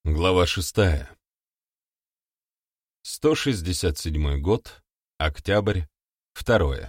Глава 6. 167 год, октябрь, 2.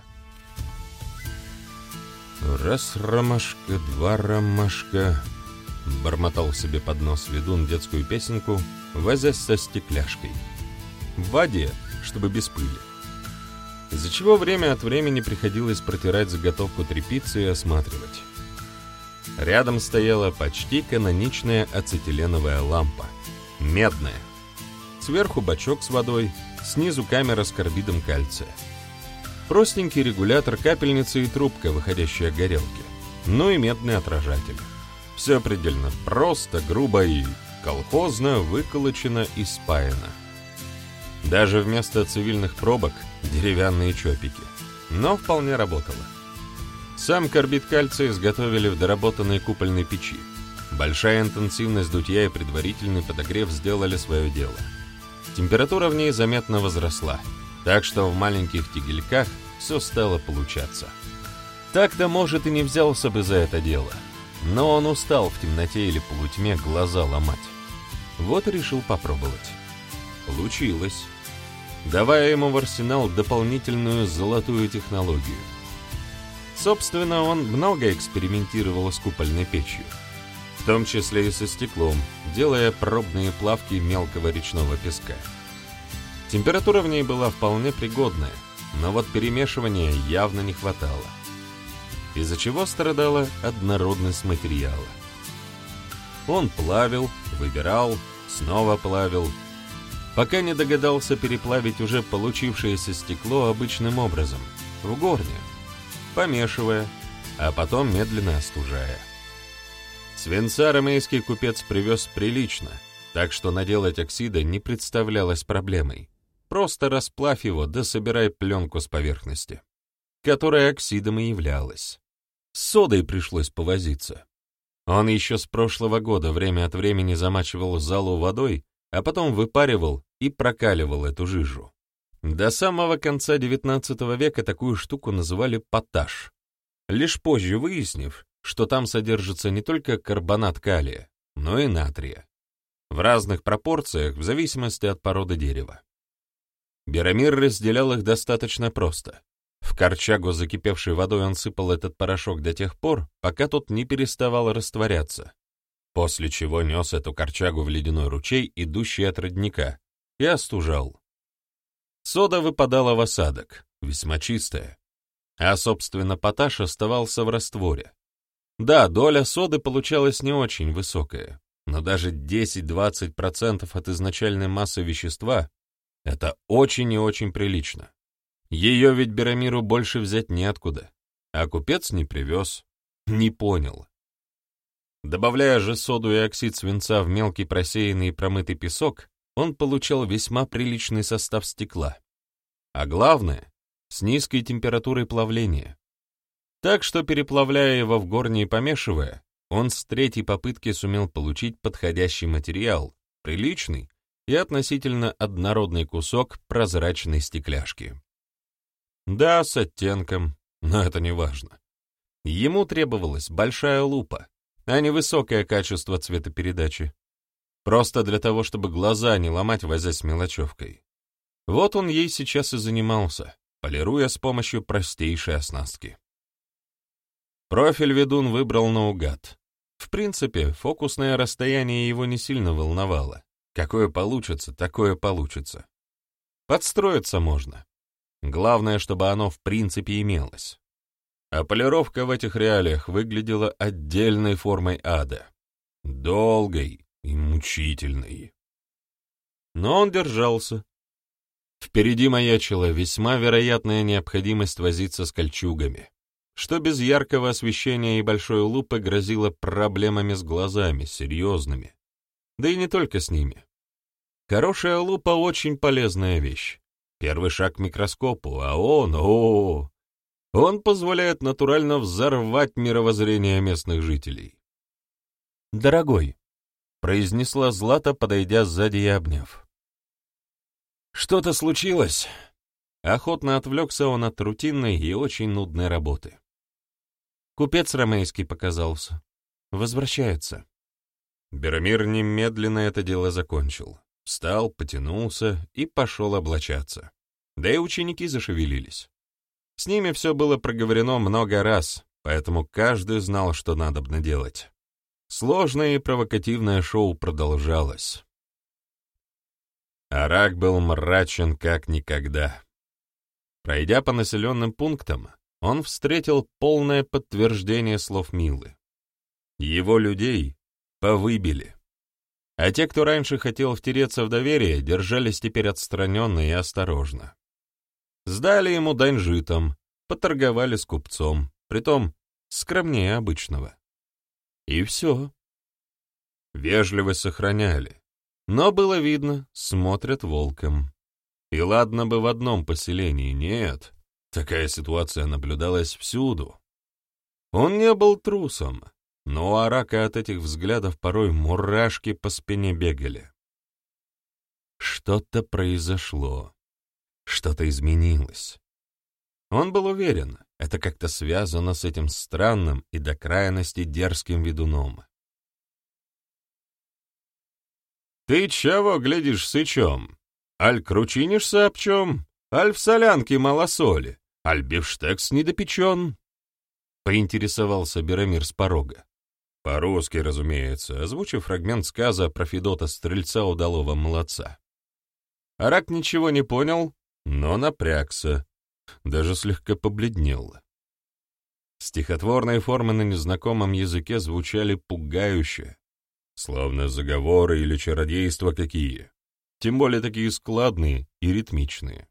«Раз ромашка, два ромашка», — бормотал себе под нос ведун детскую песенку, возясь со стекляшкой. В воде, чтобы без пыли. Из-за чего время от времени приходилось протирать заготовку тряпицы и осматривать. Рядом стояла почти каноничная ацетиленовая лампа. Медная. Сверху бачок с водой, снизу камера с карбидом кальция. Простенький регулятор капельницы и трубка, выходящая от горелки. Ну и медный отражатель. Все предельно просто, грубо и колхозно выколочено и спаяно. Даже вместо цивильных пробок деревянные чопики. Но вполне работало. Сам карбид кальция изготовили в доработанной купольной печи. Большая интенсивность дутья и предварительный подогрев сделали свое дело. Температура в ней заметно возросла, так что в маленьких тегельках все стало получаться. Так-то, может, и не взялся бы за это дело, но он устал в темноте или полутьме глаза ломать. Вот и решил попробовать. Получилось. Давая ему в арсенал дополнительную золотую технологию. Собственно, он много экспериментировал с купольной печью, в том числе и со стеклом, делая пробные плавки мелкого речного песка. Температура в ней была вполне пригодная, но вот перемешивания явно не хватало, из-за чего страдала однородность материала. Он плавил, выбирал, снова плавил, пока не догадался переплавить уже получившееся стекло обычным образом, в горне, помешивая, а потом медленно остужая. Свинца ромейский купец привез прилично, так что наделать оксида не представлялось проблемой. Просто расплавь его, да собирай пленку с поверхности, которая оксидом и являлась. С содой пришлось повозиться. Он еще с прошлого года время от времени замачивал залу водой, а потом выпаривал и прокаливал эту жижу. До самого конца XIX века такую штуку называли поташ, лишь позже выяснив, что там содержится не только карбонат калия, но и натрия, в разных пропорциях в зависимости от породы дерева. Беромир разделял их достаточно просто. В корчагу закипевшей водой он сыпал этот порошок до тех пор, пока тот не переставал растворяться, после чего нес эту корчагу в ледяной ручей, идущий от родника, и остужал. Сода выпадала в осадок, весьма чистая, а, собственно, поташ оставался в растворе. Да, доля соды получалась не очень высокая, но даже 10-20% от изначальной массы вещества — это очень и очень прилично. Ее ведь Беромиру больше взять неоткуда, а купец не привез, не понял. Добавляя же соду и оксид свинца в мелкий просеянный и промытый песок, он получал весьма приличный состав стекла. А главное, с низкой температурой плавления. Так что, переплавляя его в горне и помешивая, он с третьей попытки сумел получить подходящий материал, приличный и относительно однородный кусок прозрачной стекляшки. Да, с оттенком, но это не важно. Ему требовалась большая лупа, а не высокое качество цветопередачи. Просто для того, чтобы глаза не ломать, возясь с мелочевкой. Вот он ей сейчас и занимался, полируя с помощью простейшей оснастки. Профиль ведун выбрал наугад. В принципе, фокусное расстояние его не сильно волновало. Какое получится, такое получится. Подстроиться можно. Главное, чтобы оно в принципе имелось. А полировка в этих реалиях выглядела отдельной формой ада. Долгой и мучительной. Но он держался. Впереди маячила весьма вероятная необходимость возиться с кольчугами, что без яркого освещения и большой лупы грозило проблемами с глазами, серьезными. Да и не только с ними. Хорошая лупа — очень полезная вещь. Первый шаг к микроскопу, а он позволяет натурально взорвать мировоззрение местных жителей. «Дорогой», — произнесла Злата, подойдя сзади и обняв. «Что-то случилось?» Охотно отвлекся он от рутинной и очень нудной работы. Купец ромейский показался. Возвращается. Беромир немедленно это дело закончил. Встал, потянулся и пошел облачаться. Да и ученики зашевелились. С ними все было проговорено много раз, поэтому каждый знал, что надобно делать. Сложное и провокативное шоу продолжалось. Арак был мрачен как никогда. Пройдя по населенным пунктам, он встретил полное подтверждение слов Милы. Его людей повыбили. А те, кто раньше хотел втереться в доверие, держались теперь отстраненно и осторожно. Сдали ему дань житом, поторговали с купцом, притом скромнее обычного. И все. Вежливость сохраняли, но было видно, смотрят волком. И ладно бы в одном поселении, нет, такая ситуация наблюдалась всюду. Он не был трусом, но у Арака от этих взглядов порой мурашки по спине бегали. Что-то произошло, что-то изменилось. Он был уверен, это как-то связано с этим странным и до крайности дерзким ведуном. «Ты чего глядишь сычом? Аль кручинишься об чем? Аль в солянке мало соли? Аль бифштекс недопечен?» — поинтересовался Беромир с порога. По-русски, разумеется, озвучив фрагмент сказа про Федота Стрельца удалого молодца. Арак ничего не понял, но напрягся, даже слегка побледнел. Стихотворные формы на незнакомом языке звучали пугающе, словно заговоры или чародейства какие, тем более такие складные и ритмичные.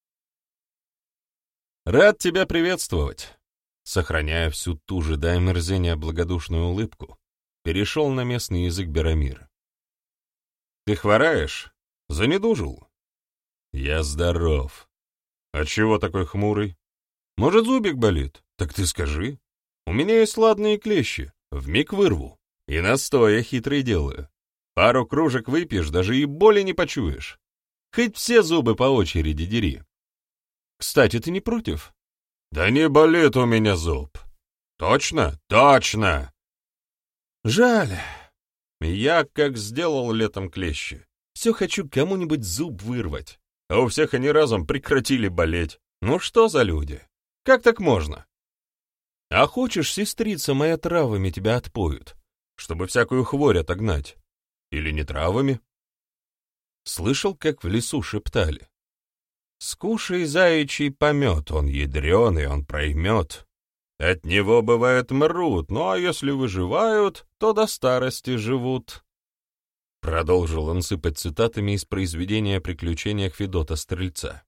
«Рад тебя приветствовать!» Сохраняя всю ту же до омерзения благодушную улыбку, перешел на местный язык Беромир. «Ты хвораешь? Занедужил?» «Я здоров. Отчего такой хмурый? Может, зубик болит? Так ты скажи. У меня есть ладные клещи, вмиг вырву. И настоя хитрый делаю. Пару кружек выпьешь, даже и боли не почуешь. Хоть все зубы по очереди дери. Кстати, ты не против?» «Да не болит у меня зуб. Точно? Точно!» «Жаль. Я, как сделал летом клещи, все хочу кому-нибудь зуб вырвать, а у всех они разом прекратили болеть. Ну что за люди? Как так можно? А хочешь, сестрица моя травами тебя отпоют, чтобы всякую хворь отогнать? Или не травами?» Слышал, как в лесу шептали. «Скушай заячий помет, он ядреный, он проймет. От него, бывает, мрут, ну а если выживают, то до старости живут». Продолжил он сыпать цитатами из произведения о приключениях Федота Стрельца.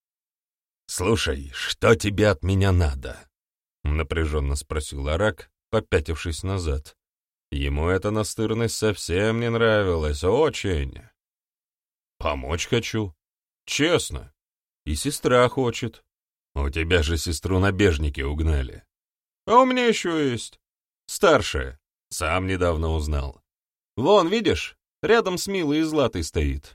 «Слушай, что тебе от меня надо?» — напряженно спросил Арак, попятившись назад. Ему эта настырность совсем не нравилась, очень. «Помочь хочу. Честно. И сестра хочет. У тебя же сестру набежники угнали. А у меня еще есть. Старшая. Сам недавно узнал. Вон, видишь, рядом с Милой и Златой стоит».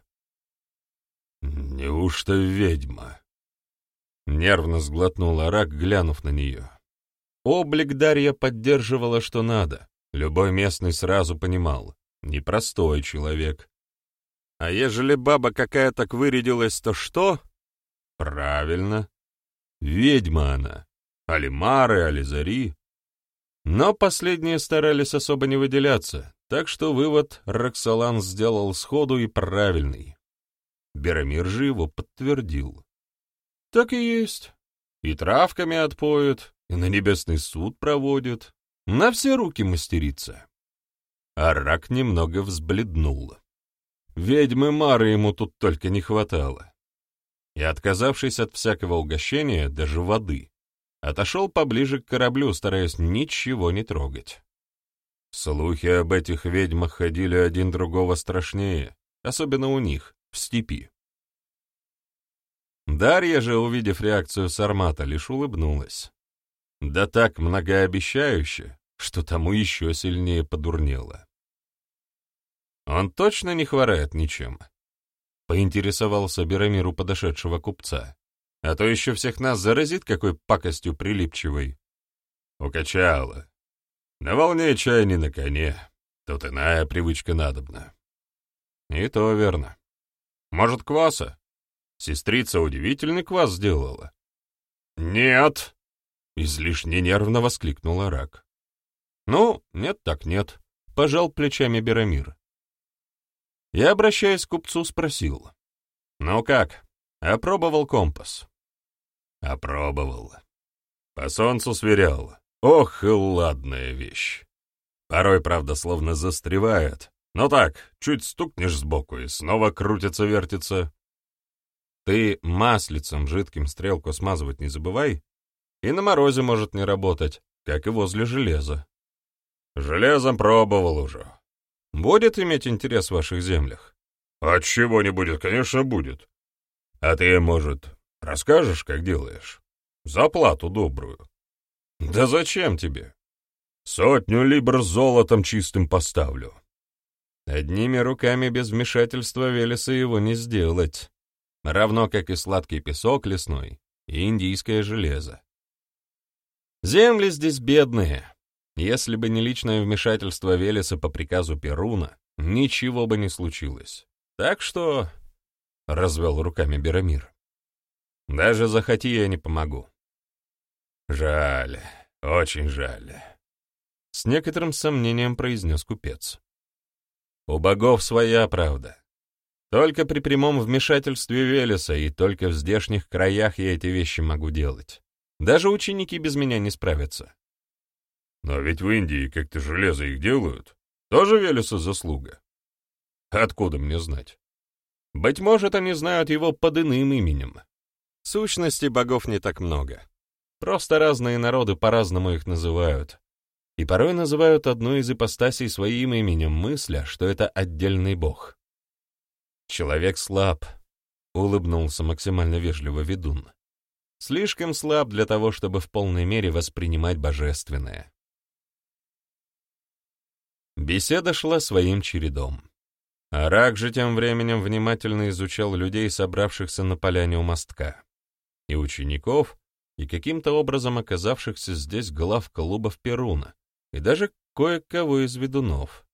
«Неужто ведьма?» Нервно сглотнул Арак, глянув на нее. Облик Дарья поддерживала что надо. Любой местный сразу понимал. Непростой человек. А ежели баба какая так вырядилась, то что? Правильно. Ведьма она. Али Мары, али Зари. Но последние старались особо не выделяться, так что вывод Роксолан сделал сходу и правильный. Беромир же его подтвердил. Так и есть. И травками отпоют, и на небесный суд проводит. На все руки мастерица. Арак немного взбледнул. Ведьмы Мары ему тут только не хватало. И, отказавшись от всякого угощения, даже воды, отошел поближе к кораблю, стараясь ничего не трогать. Слухи об этих ведьмах ходили один другого страшнее, особенно у них, в степи. Дарья же, увидев реакцию Сармата, лишь улыбнулась. Да так многообещающе, что тому еще сильнее подурнело. «Он точно не хворает ничем?» — поинтересовался Беромир у подошедшего купца. «А то еще всех нас заразит какой пакостью прилипчивой». Укачало. На волне чай не на коне. Тут иная привычка надобна. И то верно. Может, кваса? Сестрица удивительный квас сделала. Нет! Излишне нервно воскликнула Рак. Ну, нет так нет, пожал плечами Берамир. Я, обращаясь к купцу, спросил. Ну как, опробовал компас? Опробовал. По солнцу сверял. Ох, и ладная вещь. Порой, правда, словно застревает. Но так, чуть стукнешь сбоку, и снова крутится-вертится. Ты маслицем жидким стрелку смазывать не забывай, и на морозе может не работать, как и возле железа. Железом пробовал уже. Будет иметь интерес в ваших землях? Отчего не будет, конечно, будет. А ты, может, расскажешь, как делаешь? За плату добрую. Да зачем тебе? 100 либр золотом чистым поставлю. Одними руками без вмешательства Велеса его не сделать, равно как и сладкий песок лесной и индийское железо. Земли здесь бедные. Если бы не личное вмешательство Велеса по приказу Перуна, ничего бы не случилось. Так что... — развел руками Берамир. Даже захоти я не помогу. Жаль, очень жаль. С некоторым сомнением произнес купец. У богов своя правда. Только при прямом вмешательстве Велеса и только в здешних краях я эти вещи могу делать. Даже ученики без меня не справятся. Но ведь в Индии как-то железо их делают. Тоже Велеса заслуга. Откуда мне знать? Быть может, они знают его под иным именем. В сущности, богов не так много. Просто разные народы по-разному их называют. И порой называют одну из ипостасей своим именем, мысля, что это отдельный бог. «Человек слаб», — улыбнулся максимально вежливо ведун. «Слишком слаб для того, чтобы в полной мере воспринимать божественное». Беседа шла своим чередом. Арак же тем временем внимательно изучал людей, собравшихся на поляне у мостка, и учеников, и каким-то образом оказавшихся здесь глав клубов Перуна, и даже кое-кого из ведунов.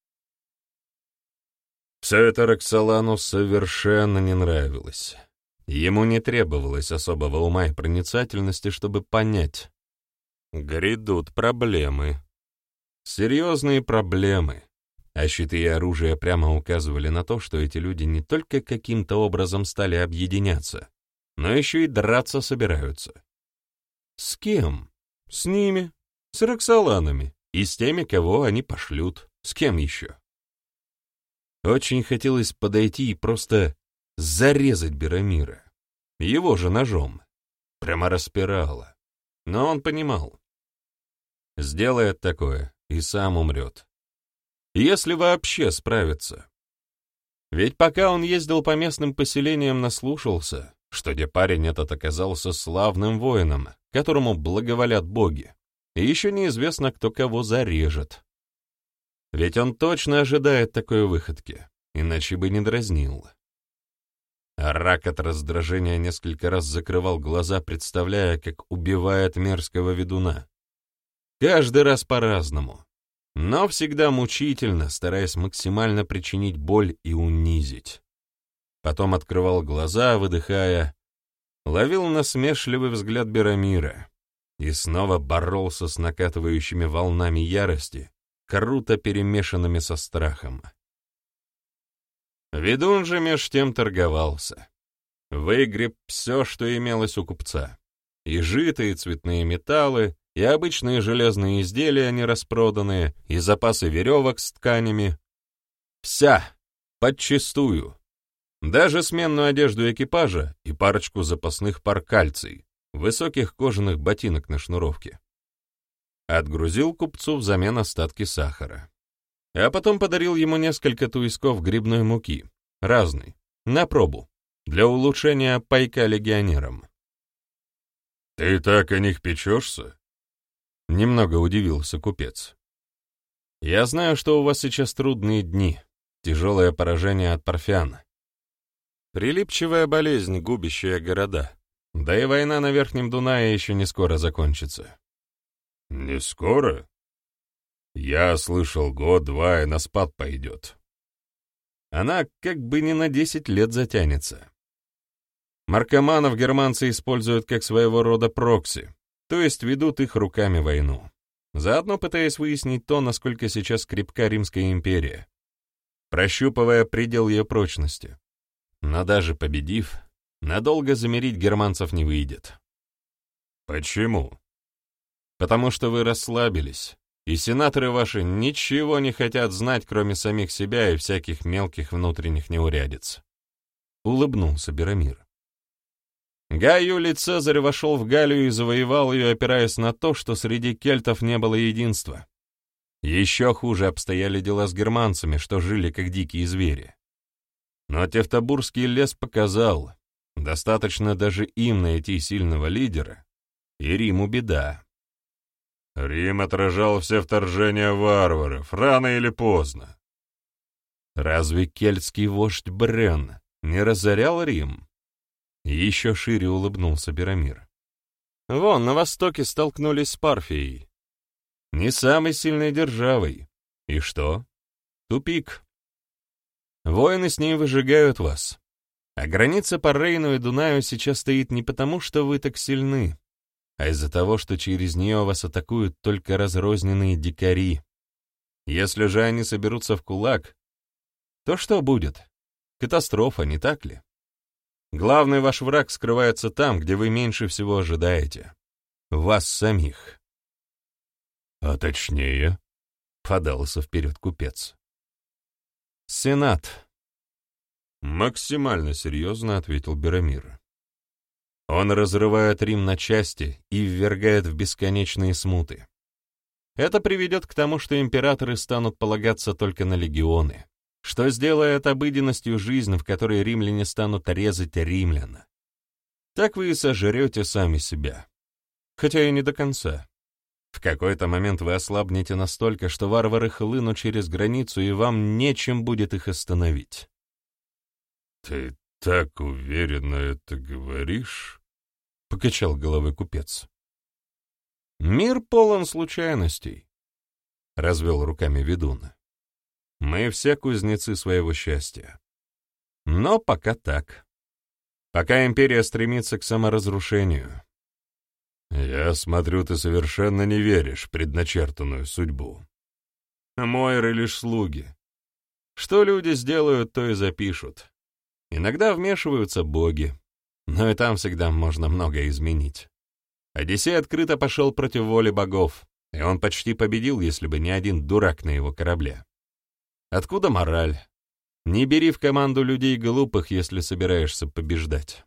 Все это Роксолану совершенно не нравилось. Ему не требовалось особого ума и проницательности, чтобы понять. Грядут проблемы. Серьезные проблемы. А щиты и оружие прямо указывали на то, что эти люди не только каким-то образом стали объединяться, но еще и драться собираются. С кем? С ними, с Роксоланами и с теми, кого они пошлют. С кем еще? Очень хотелось подойти и просто зарезать Берамира. Его же ножом. Прямо распирало. Но он понимал. Сделает такое и сам умрет. Если вообще справится. Ведь пока он ездил по местным поселениям, наслушался, что где парень этот оказался славным воином, которому благоволят боги, и еще неизвестно, кто кого зарежет. Ведь он точно ожидает такой выходки, иначе бы не дразнил. Арак от раздражения несколько раз закрывал глаза, представляя, как убивает мерзкого ведуна. Каждый раз по-разному, но всегда мучительно, стараясь максимально причинить боль и унизить. Потом открывал глаза, выдыхая, ловил насмешливый взгляд Берамира и снова боролся с накатывающими волнами ярости, круто перемешанными со страхом. Ведун же меж тем торговался. Выгреб все, что имелось у купца. И жито, и цветные металлы, и обычные железные изделия нераспроданные, и запасы веревок с тканями. Вся, подчистую. Даже сменную одежду экипажа и парочку запасных пар кальций, высоких кожаных ботинок на шнуровке. Отгрузил купцу взамен остатки сахара. А потом подарил ему несколько туисков грибной муки, разной, на пробу, для улучшения пайка легионерам. «Ты так о них печешься?» Немного удивился купец. «Я знаю, что у вас сейчас трудные дни, тяжелое поражение от парфян. Прилипчивая болезнь, губящая города. Да и война на Верхнем Дунае еще не скоро закончится». «Не скоро?» Я слышал, год-два и на спад пойдет. Она как бы не на 10 лет затянется. Наркоманов германцы используют как своего рода прокси, то есть ведут их руками войну, заодно пытаясь выяснить то, насколько сейчас крепка Римская империя, прощупывая предел ее прочности. Но даже победив, надолго замерить германцев не выйдет. Почему? Потому что вы расслабились, и сенаторы ваши ничего не хотят знать, кроме самих себя и всяких мелких внутренних неурядиц. Улыбнулся Беромир. Гай Юлий Цезарь вошел в Галлию и завоевал ее, опираясь на то, что среди кельтов не было единства. Еще хуже обстояли дела с германцами, что жили как дикие звери. Но Тевтобурский лес показал, достаточно даже им найти сильного лидера, и Риму беда. Рим отражал все вторжения варваров, рано или поздно. Разве кельтский вождь Брен не разорял Рим? Еще шире улыбнулся Беромир. Вон, на востоке столкнулись с Парфией. Не самой сильной державой. И что? Тупик. Воины с ней выжигают вас. А граница по Рейну и Дунаю сейчас стоит не потому, что вы так сильны, а из-за того, что через нее вас атакуют только разрозненные дикари. Если же они соберутся в кулак, то что будет? Катастрофа, не так ли? Главный ваш враг скрывается там, где вы меньше всего ожидаете. Вас самих. А точнее, подался вперед купец. Сенат. Максимально серьезно ответил Беромир. Он разрывает Рим на части и ввергает в бесконечные смуты. Это приведет к тому, что императоры станут полагаться только на легионы, что сделает обыденностью жизнь, в которой римляне станут резать римлян. Так вы и сожрете сами себя. Хотя и не до конца. В какой-то момент вы ослабнете настолько, что варвары хлынут через границу, и вам нечем будет их остановить. «Ты так уверенно это говоришь?» — покачал головой купец. «Мир полон случайностей», — развел руками ведун. «Мы все кузнецы своего счастья. Но пока так. Пока империя стремится к саморазрушению». «Я смотрю, ты совершенно не веришь в предначертанную судьбу. Мойры лишь слуги. Что люди сделают, то и запишут. Иногда вмешиваются боги, но и там всегда можно многое изменить. Одиссей открыто пошел против воли богов, и он почти победил, если бы не один дурак на его корабле. Откуда мораль? Не бери в команду людей глупых, если собираешься побеждать».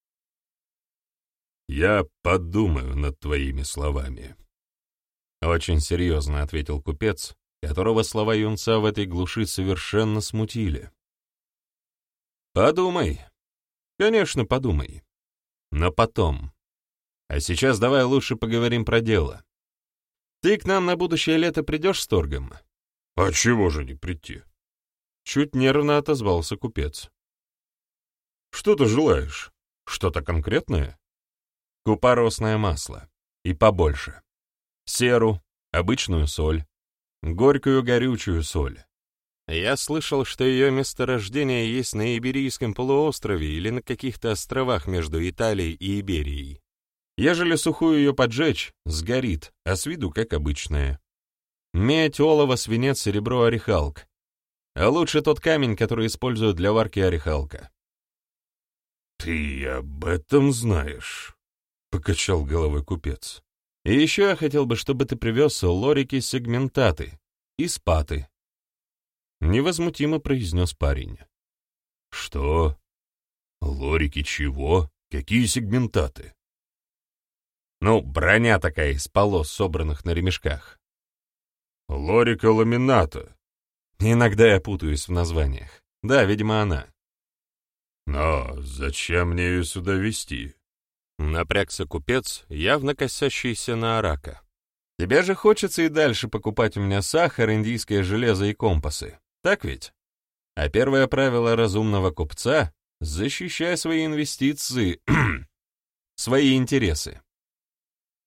«Я подумаю над твоими словами», — очень серьезно ответил купец, которого слова юнца в этой глуши совершенно смутили. «Подумай. Конечно, подумай. Но потом. А сейчас давай лучше поговорим про дело. Ты к нам на будущее лето придешь с торгом?» «А чего же не прийти?» Чуть нервно отозвался купец. «Что ты желаешь? Что-то конкретное?» «Купоросное масло. И побольше. Серу, обычную соль, горькую горючую соль. Я слышал, что ее месторождение есть на Иберийском полуострове или на каких-то островах между Италией и Иберией. Ежели сухую ее поджечь, сгорит, а с виду как обычная. Медь, олово, свинец, серебро, орехалк. А лучше тот камень, который используют для варки орехалка». «Ты об этом знаешь?» — покачал головой купец. «И еще я хотел бы, чтобы ты привез лорики-сегментаты и спаты», — невозмутимо произнес парень. «Что? Лорики чего? Какие сегментаты?» «Ну, броня такая из полос, собранных на ремешках». «Лорика ламината». «Иногда я путаюсь в названиях. Да, видимо, она». «Но зачем мне ее сюда везти?» Напрягся купец, явно косящийся на арака. «Тебе же хочется и дальше покупать у меня сахар, индийское железо и компасы, так ведь? А первое правило разумного купца — защищай свои инвестиции, свои интересы».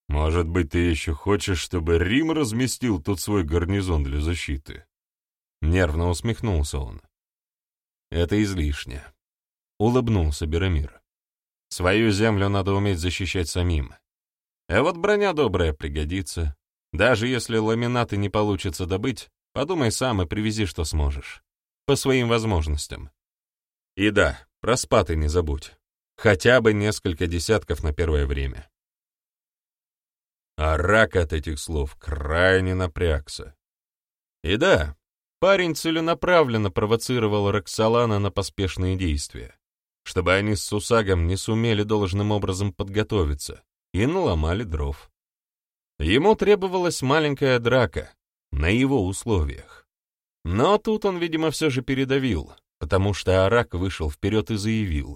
Может быть, ты еще хочешь, чтобы Рим разместил тут свой гарнизон для защиты?» Нервно усмехнулся он. «Это излишне», — улыбнулся Беремир. «Свою землю надо уметь защищать самим. А вот броня добрая пригодится. Даже если ламинаты не получится добыть, подумай сам и привези, что сможешь. По своим возможностям. И да, про спаты не забудь. Хотя бы несколько десятков на первое время». А Рак от этих слов крайне напрягся. И да, парень целенаправленно провоцировал Роксолана на поспешные действия, чтобы они с Сусагом не сумели должным образом подготовиться и наломали дров. Ему требовалась маленькая драка на его условиях. Но тут он, видимо, все же передавил, потому что Арак вышел вперед и заявил: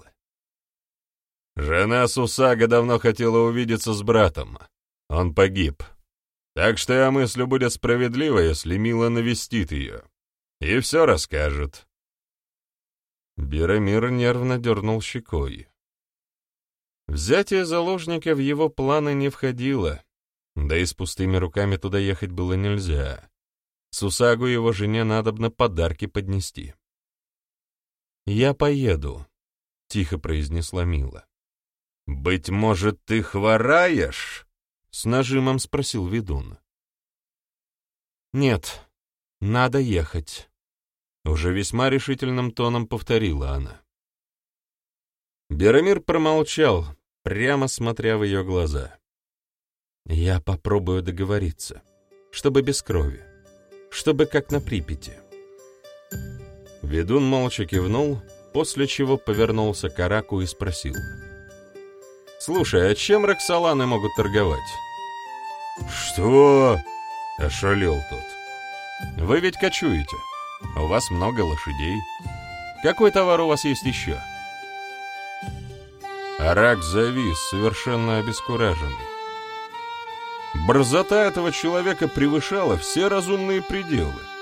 «Жена Сусага давно хотела увидеться с братом. Он погиб. Так что я мыслю, будет справедливо, если Мила навестит ее. И все расскажет». Беремир нервно дернул щекой. Взятие заложника в его планы не входило, да и с пустыми руками туда ехать было нельзя. Сусагу его жене надобно подарки поднести. «Я поеду», — тихо произнесла Мила. «Быть может, ты хвораешь?» — с нажимом спросил ведун. «Нет, надо ехать», — уже весьма решительным тоном повторила она. Беремир промолчал, прямо смотря в ее глаза. «Я попробую договориться, чтобы без крови, чтобы как на Припяти». Ведун молча кивнул, после чего повернулся к Араку и спросил: «Слушай, а чем Роксоланы могут торговать?» «Что?» — ошалел тот. «Вы ведь кочуете. У вас много лошадей. Какой товар у вас есть еще?» Арак завис, совершенно обескураженный. Борзота этого человека превышала все разумные пределы.